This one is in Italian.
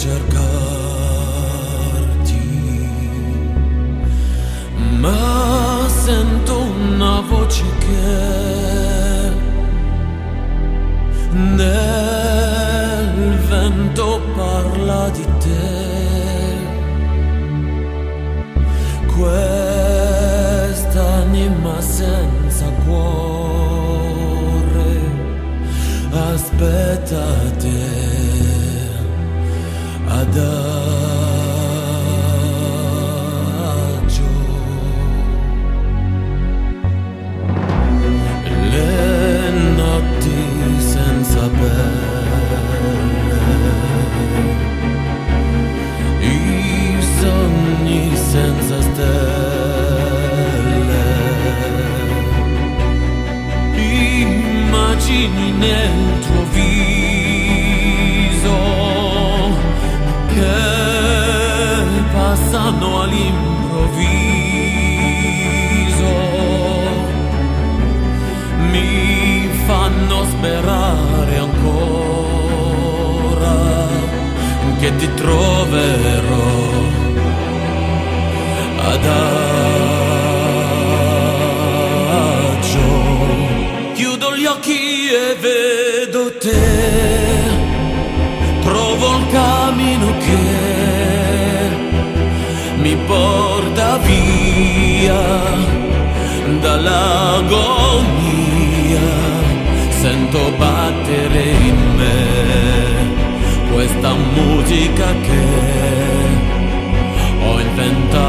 cercarti, ma sento una voce che nel vento parla di te. Quest'anima senza cuore aspetta te adagio. Le notti senza pelle, i sogni senza stelle, immagini nel tuo viso che passano all'improvviso, mi fanno sperare ancora che ti troverò adagio. Chiudo gli occhi e vedo te, trovo il cammino che mi porta via dall'agonia. Sento battere in me questa musica che ho inventato.